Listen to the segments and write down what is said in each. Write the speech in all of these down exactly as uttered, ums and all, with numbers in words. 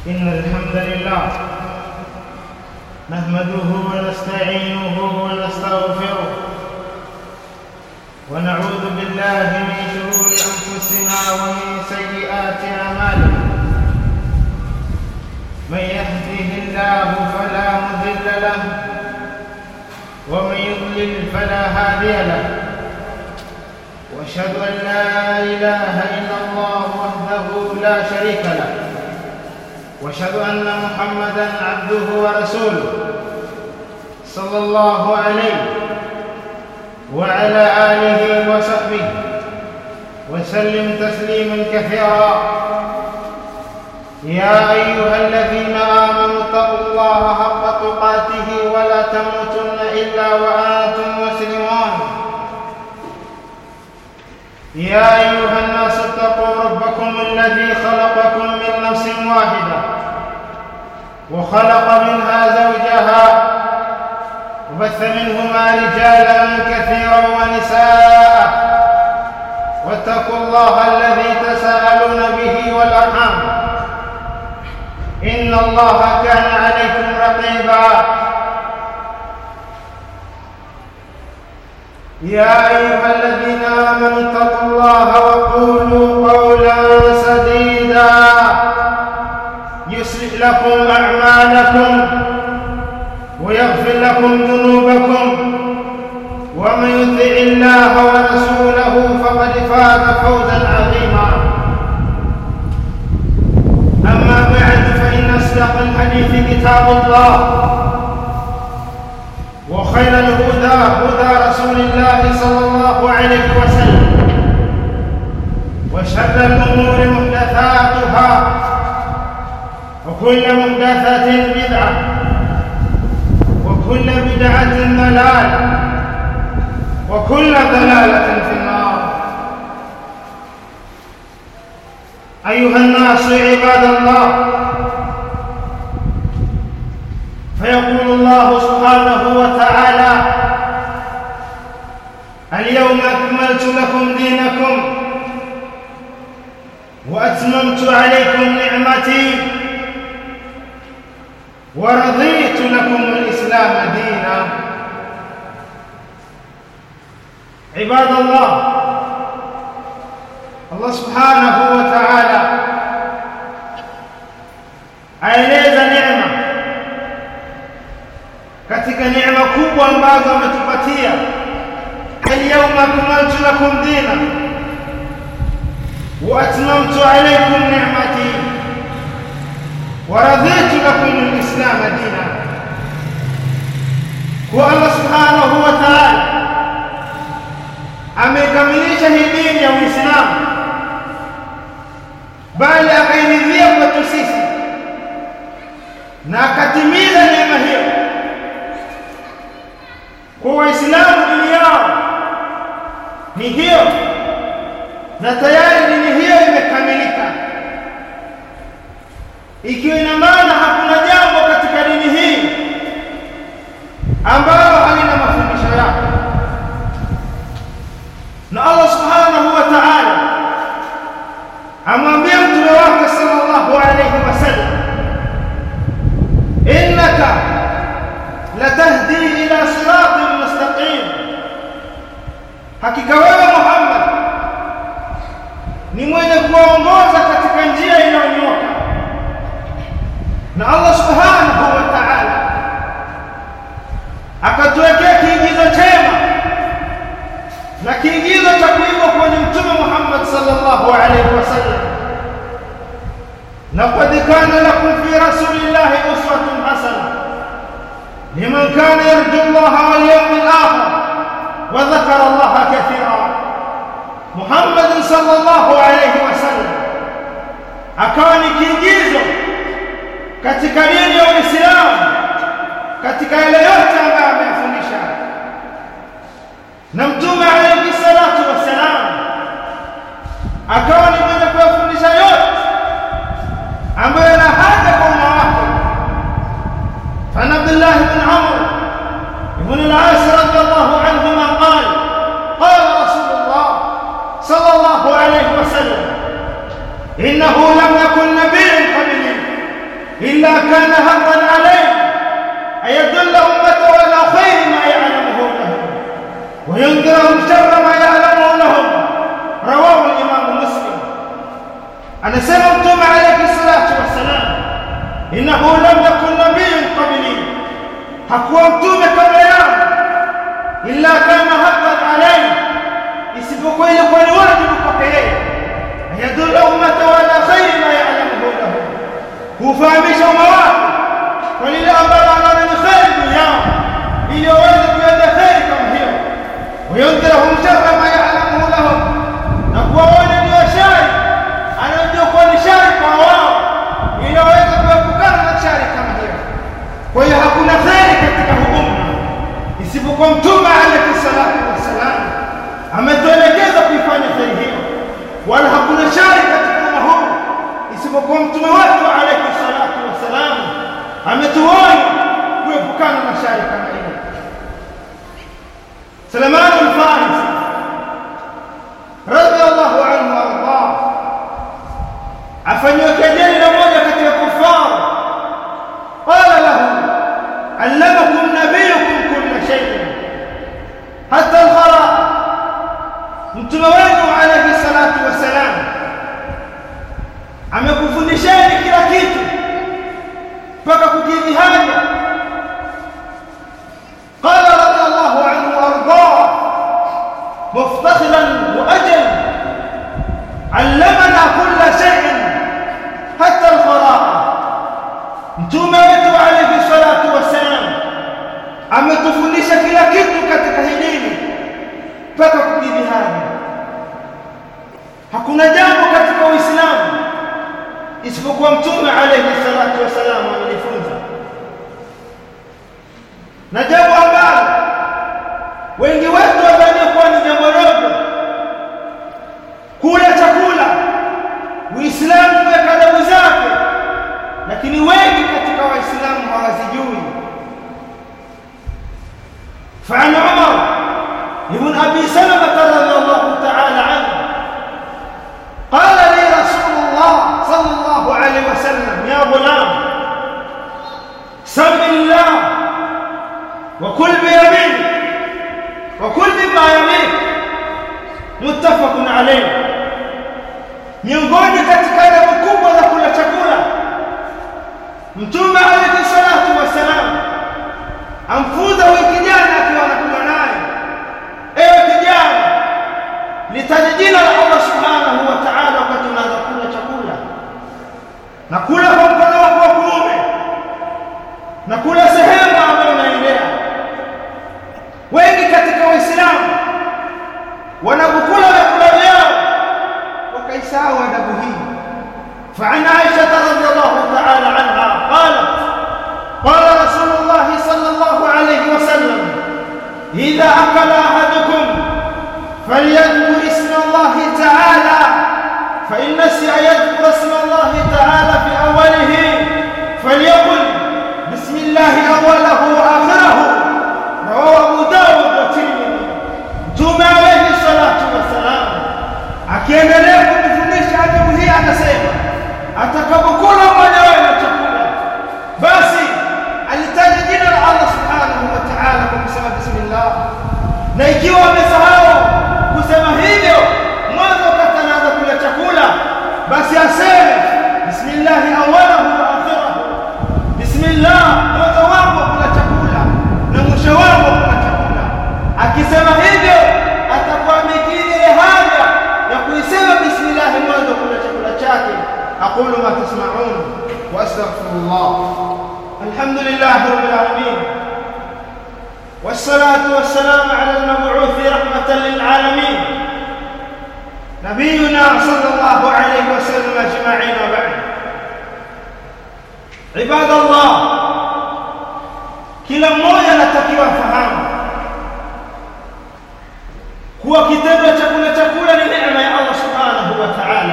إن الحمد لله نحمده ونستعينه ونستغفره ونعوذ بالله من شرور أنفسنا ومن سيئات أعمالنا. من يهده الله فلا مضل له ومن يضلل فلا هادي له، واشهد ان لا اله الا الله وحده لا شريك له، واشهد ان محمدا عبده ورسوله صلى الله عليه وعلى اله وصحبه وسلم تسليما كثيرا. يا ايها الذين امنوا اتقوا الله حق تقاته ولا تموتن الا وانتم مسلمون. يا ايها الناس اتقوا ربكم الذي خلقكم من نفس واحده وخلق منها زوجها وبث منهما رجالا كثيرا ونساء، واتقوا الله الذي تساءلون به والارحام إن الله كان عليكم رقيبا. يا أيها الذين آمنوا اتقوا الله وقولوا قولا سديدا يصلح لكم أعمالكم ويغفر لكم ذنوبكم، ومن يطع الله ورسوله فقد فاز فوزا عظيما. أما بعد، فإن أصدق الحديث كتاب الله، وخير الهدى هدى رسول الله صلى الله عليه وسلم، وشر الأمور محدثاتها، وكل محدثة بدعة، وكل بدعة ضلالة، وكل ضلالة في النار. أيها الناس عباد الله، فيقول الله سبحانه وتعالى: اليوم أكملت لكم دينكم وأتممت عليكم نعمتي ورضيت لكم الإسلام دينا. عباد الله، Allah subhanahu wa ta'ala aeleza neema katika neema kubwa ambazo ametupatia. Al-yawma akmaltu lakum dinakum wa atmamtu alaykum ni'mati wa raditu lakum al-islam dinan. Kwa Allah subhanahu wa ta'ala amekamilisha hii dini ya Uislamu, bali akairidhia kwetu sisi na akatimiza neema hiyo kwa Waislamu. Dini yao ni hiyo, na tayari dini hiyo imekamilika, ikiwa ina maana hakuna jambo katika dini hii ambalo halina mafundisho yake. Na Allah subhanahu wa ta'ala amwambia mtume wake sallallahu alayhi wasallam: innaka latahdi ila siratin mustaqim, hakika wewe Muhammad ni mwenye kuongoza katika njia iliyonyooka. Na Allah subhanahu wa ta'ala akatuwekea kiigizo chema na kiigizo cha kuigwa kwenye mtume Muhammad sallallahu alayhi wasallam: laqad kana lakum fi rasulillahi uswatun hasana liman kana yarju Allaha wal yawmal akhir wa dhakara Allaha kathira. Muhammad sallallahu alayhi wasallam akawa ni kiigizo katika dini ya Uislamu, katika yale yote ambayo amefundisha. Na mtume alayhi salatu wassalam akawa ni mwenye kufundisha yote ambayo yana haja kwa umma wake. Fa Abdullah ibn Amr ibn al-As radiyallahu anhuma qala qala Rasulullah sallallahu alayhi wasallam: innahu lam yakun nabiyyun qabli كان حقا عليه أن يدل أمته على خير ما يعلمه لهم وينذرهم شر ما يعلمه لهم. رواه الإمام مسلم. أنا سمعتم عليه الصلاة والسلام إنه لم يكن نبي قبلي hakuwa mtume kabla yangu illa kana haqqan alayhi, isipokuwa ilikuwa ni wajibu kwake yeye ayadullu ummata ala khairi ma ya'lamuhu lahu, kufahamisha umma wake kwa lile ambalo anaona ni khairi duniani ili waweze kuenda khairi kama hiyo, wayundhirahum sharra ma ya'lamuhu lahum, na kuwaona ni washari anajua kuwa ni shari kwa wao ili waweze kuepukana na shari kama hiyo. Kwa hiyo hakuna khairi katika umma isipokuwa mtume alayhi salatu wassalam ametuelekeza kuifanya khairi hiyo, wala hakuna shari katika umma huu isipokuwa mtume wetu alayhi salatu wassalam ametuonya kuepukana na shari kama hiyo. Salman al-Farisi radiyallahu anhu warḍah afanywa kejeli na moja katika kufar, qala lahu allamakum nabiyukum kulla shay'in hatta al-khara, mtume wenu alayhi salatu wassalam amekufundisheni kila kitu mpaka kukidhi haja. Qala radiyallahu anhu warḍah muftakhiran wa ajal allamana kulla shay'in hatta al-khara, mtume wetu alayhi salatu wassalam ametufundisha kila kitu katika hii dini mpaka kukidhi haja. Hakuna jambo katika Uislamu isipokuwa mtume alayhi salatu wassalam amelifunza, na jambo ambalo wengi wetu wadhania kuwa ni jambo dogo, kula chakula. Uislamu umeweka adabu zake, lakini wengi katika Waislamu hawazijui. فعن عمر ابن أبي سلمة رضي الله تعالى عنه قال لي رسول الله صلى الله عليه وسلم يا غلام سم الله وكل بيمينك وكل مما يليك متفق عليه. Miongoni katika adabu kubwa za kula chakula, mtume alayhi salatu wassalam amfunza huyu kijana akiwa anakula naye, ewe kijana, litaje jina la Allah subhanahu wa ta'ala wakati unaanza kula chakula, na kula kwa mkono wako wa kuume, na kula sehemu ambayo unaendea. Wengi katika Waislamu wanapokula vyakula vyao wakaisahau adabu hii. فعن عائشة رضي الله تعالى عنها قالت قال رسول الله صلى الله عليه وسلم إذا أكل أحدكم فليذكر اسم الله تعالى، فإن نسي يذكر اسم الله تعالى في أوله فليقل بسم الله أوله وآخره. رواه أبو داود والترمذي. مtume alayhi salatu wassalam akiendelea kutufundisha adabu hii anasema, atakapokula mmoja wenu chakula basi alitaja jina la Allah subhanahu wa ta'ala kwa kusema bismillah, na ikiwa amesahau kusema hivyo mwanzo wakati anaanza kula chakula, basi aseme bismillah awwalahu wa akhirahu, bismillah mwanzo wangu kula chakula na mwisho wangu kula chakula. Akisema hivyo atakuwa amekidhi ile haja ya kuisema bismillah mwanzo kula chakula chake. aqulu ma tasma'un wa astaghfirullah. alhamdulillah rabbil alamin والصلاة والسلام على المبعوث رحمة للعالمين نبينا صلى الله عليه وسلم أجمعين وبعد. عباد الله, kila mmoja anatakiwa fahamu kuwa kitendo cha kula chakula ni neema ya Allah subhanahu wa ta'ala,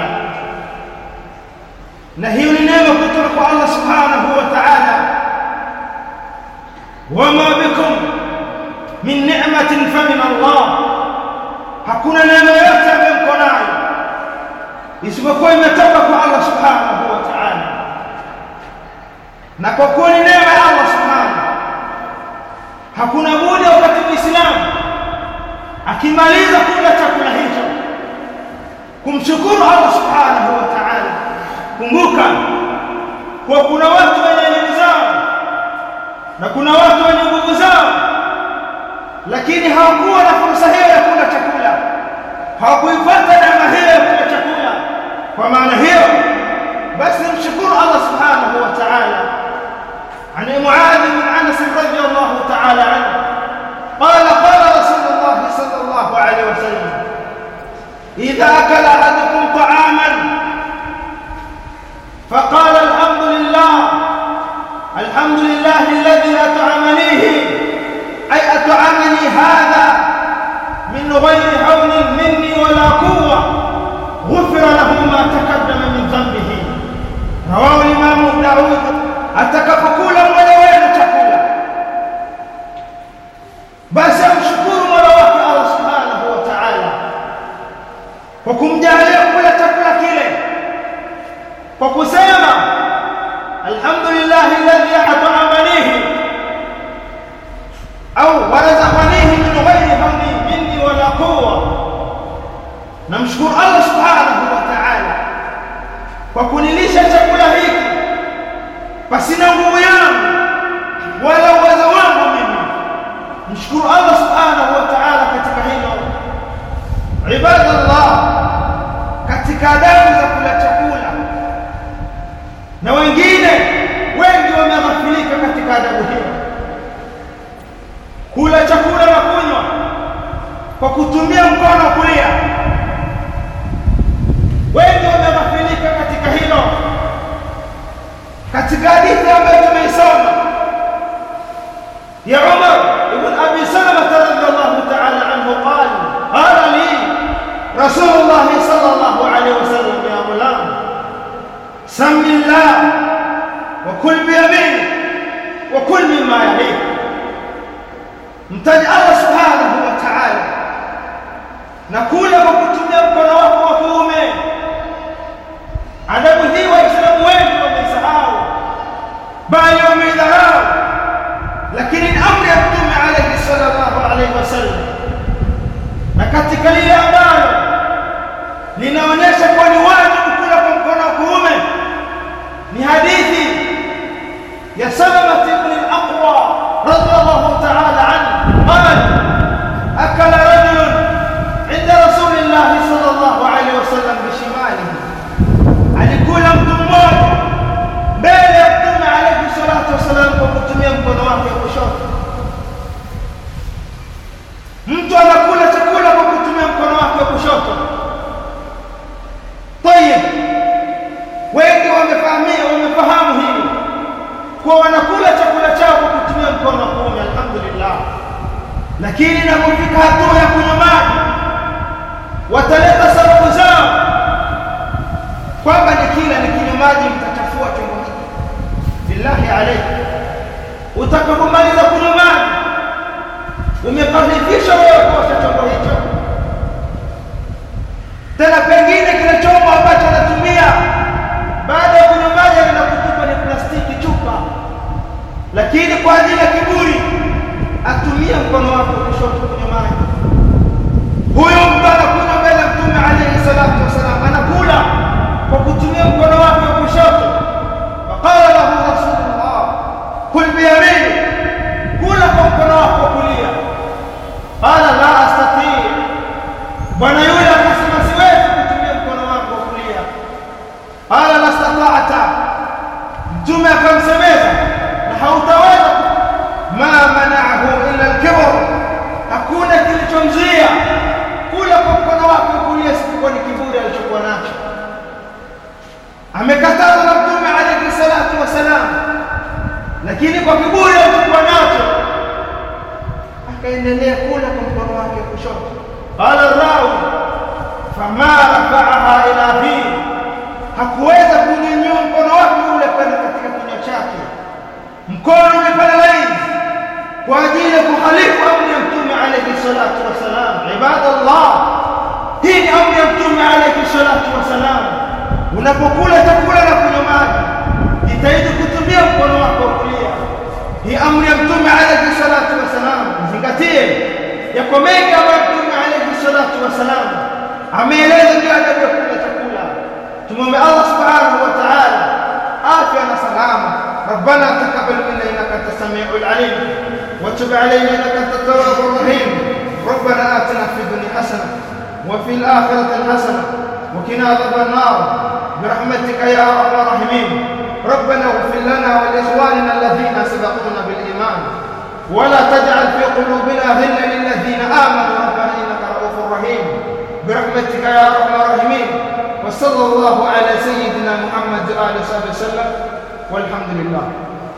na hiyo ni neema kutoka kwa Allah subhanahu wa ta'ala. wama bikum min ni'matin fa min Allah, hakuna neema yote ambayo mko nayo isipokuwa imetoka kwa Allah subhanahu wa ta'ala. na kwa kuwa ni neema ya Allah subhanahu, hakuna budi wakati Muislamu akimaliza kula chakula hicho kumshukuru Allah subhanahu wa ta'ala. Kumbuka kwa kuna watu wenye elimu zao na kuna watu wenye nguvu zao, lakini hawakuwa na fursa hiyo ya kula chakula, hawakuipata neema hiyo ya kula chakula. Kwa maana hiyo basi mshukuru Allah subhanahu wa ta'ala. عن معاذ بن انس رضي الله تعالى عنه قال قال رسول الله صلى الله عليه وسلم: اذا اكل احدكم طعاما فقال الحمد لله الحمد لله الذي اطعمنيه، اي اطعمني هذا من غير حول مني ولا قوه، غفر له ما تقدم من ذنبه. رواه الامام داود. Atakapokula mmoja wenu chakula, basi amshukuru Mola wake Allah subhanahu wa ta'ala kwa kumjalia kula chakula kile, kwa kusema alhamdulillahi alladhi at'amanihi au warazaqanihi min ghairi hawli minni wala quwwa. Namshukuru Allah subhanahu wa ta'ala kwa kunilisha chakula hiki pasina nguvu yangu wala uwezo wangu mimi. Mshukuru Allah subhanahu wa ta'ala katika hilo. Ibadallah, katika adabu za kula chakula, na wengine wengi wameghafilika katika adabu hiyo, kula chakula na kunywa kwa kutumia mkono wa kulia. Wengi wameghafilika katika hilo. Katika hadithi ambayo tumeisoma ya Umar ibn Abi Salama radhiyallahu ta'ala anhu, qala qala li Rasulullah sallallahu alayhi wasallam: ya ghulam, samillah wa kul bi yamin wa kul mimma yalik. Mtaji Allah subhanahu wa ta'ala na kula kwa kutumia mkono wako wa kuume. Adabu hii Waislamu wengi wamesahau, bali wameidharau, lakini ni amri ya Mtume alayhi sallallahu alayhi wasallam, na katika lile ambalo linaonyesha kuwa ni wajibu kula kwa mkono wa kuume ni hadithi ya Salama ibn al-Aqwa radhiyallahu ta'ala anhu, qala akala rajulun inda rasulillah sallallahu alayhi wasallam bishimalihi. Alikula mtu mmoja mbele ya Mtume alayhi salatu wasalam kwa kutumia mkono wake wa kushoto. Mtu anakula chakula kwa kutumia mkono wake wa kushoto. Tayeb, wengi wamefahamia wamefahamu hili kwa wanakula chakula chao kwa kutumia mkono wa kuume, alhamdulillah. Lakini inapofika hatua ya kunywa maji, wataleta sababu zao kwamba ni kila nikinywa maji mtachafua chombo hiki. Billahi alayk, utakapomaliza kunywa maji umekaribisha wewe kuosha chombo hicho. Tena pengine kile chombo ambacho anatumia baada ya kunywa maji anakutupa ni plastiki, chupa, lakini kwa ajili ya kiburi atumia mkono wake wa kushoto kunywa maji. Huyo mtu anakunywa mbele ya Mtume alayhi salatu wasalam, anakula kwa kutumia mkono wake wa kushoto. Faqala lahu Rasulullah: kul bi yamini, kula kwa mkono wako wa kulia. Qala la astati, bwana yule akasema siwezi kutumia mkono wako wa kulia. Qala la stata'ta, Mtume akamsemeza na hautaweza. Ma mana'ahu illa al-kibr, hakuna kilichomzuia kula kwa mkono wake wa kulia isipokuwa ni kiburi alichokuwa nacho. Amekataza na Mtume alayhi salatu wasalam, lakini kwa kiburi alichokuwa nacho akaendelea kula kwa mkono wake wa kushoto. Qala rawi fama rafa'aha ila fi, hakuweza kunyanyua mkono wake ule kwenda katika kinywa chake. Mkono umepanda laini kwa ajili ya kukhalifu amri ya Mtume alayhi salatu wasalam. Ibadallah, hii ni amri ya Mtume alayhi salatu wasalam. Unapokula chakula na kunywa maji, jitahidi kutumia mkono wako hii amri ya Mtume alayhi salatu wasalam. Zingatie yako mengi ambayo Mtume alayhi salatu wasalam ameeleza juu ya adabu ya kula chakula. Tumwombe Allah subhanahu wa ta'ala afya na salama. ربنا تقبل منا انك انت السميع العليم وتب علينا انك انت التواب الرحيم. ربنا آتنا في الدنيا حسنه وفي الاخره حسنه وقنا عذاب النار برحمتك يا ارحم الراحمين. ربنا اغفر لنا ولاخواننا الذين سبقونا بالايمان ولا تجعل في قلوبنا غلا للذين امنوا ربنا انك رؤوف رحيم برحمتك يا ارحم الراحمين. وصلى الله على سيدنا محمد وآله وصحبه وسلم والحمد لله.